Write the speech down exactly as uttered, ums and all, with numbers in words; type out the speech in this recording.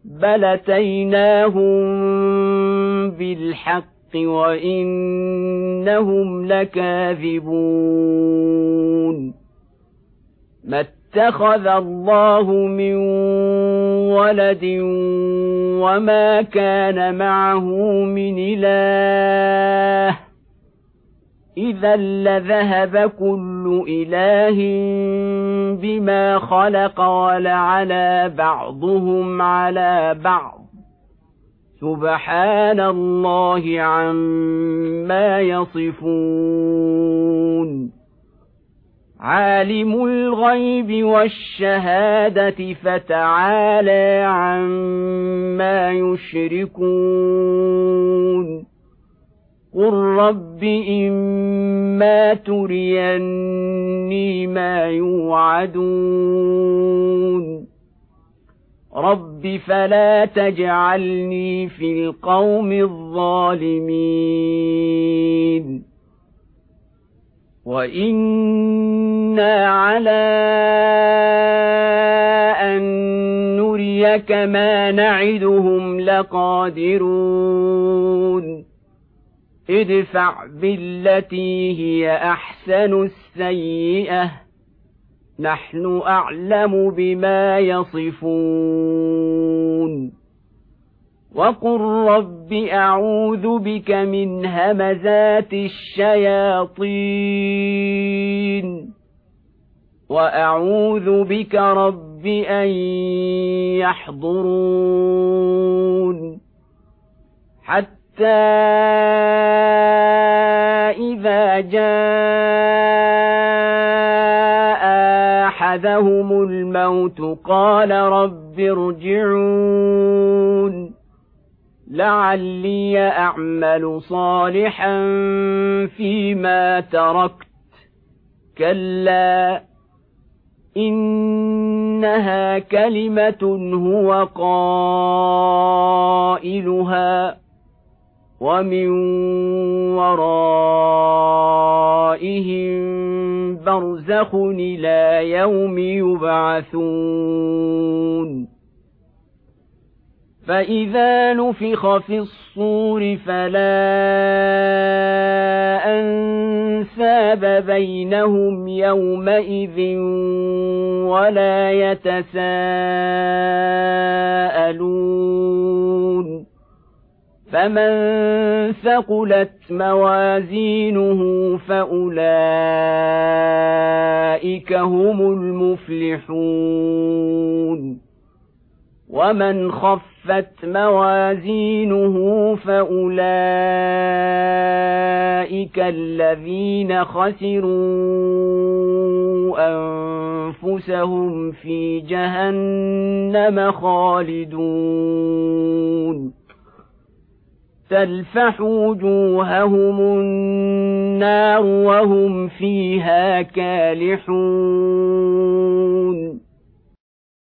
بل أتيناهم بالحق وإنهم لكاذبون ما اتخذ الله من ولد وما كان معه من إله إذا لذهب كل إله بما خلق ولعلى بعضهم على بعض سبحان الله عما يصفون عالم الغيب والشهادة فتعالى عما يشركون قل رب إما تريني ما يوعدون رب فلا تجعلني في القوم الظالمين وإنا على أن نريك ما نعدهم لقادرون ادفع بالتي هي أحسن السيئة نحن أعلم بما يصفون وقل رب أعوذ بك من همزات الشياطين وأعوذ بك رب أن يحضرون حتى إذا جاء أحدهم الموت قال رب ارجعون لعلي أعمل صالحا فيما تركت كلا إنها كلمة هو قائلها ومن ورائهم برزخ إلى يوم يبعثون فإذا نفخ في الصور فلا أنساب بينهم يومئذ ولا يتساءلون فمن ثقلت موازينه فأولئك هم المفلحون ومن خفت موازينه فأولئك الذين خسروا أنفسهم في جهنم خالدون تلفح وجوههم النار وهم فيها كالحون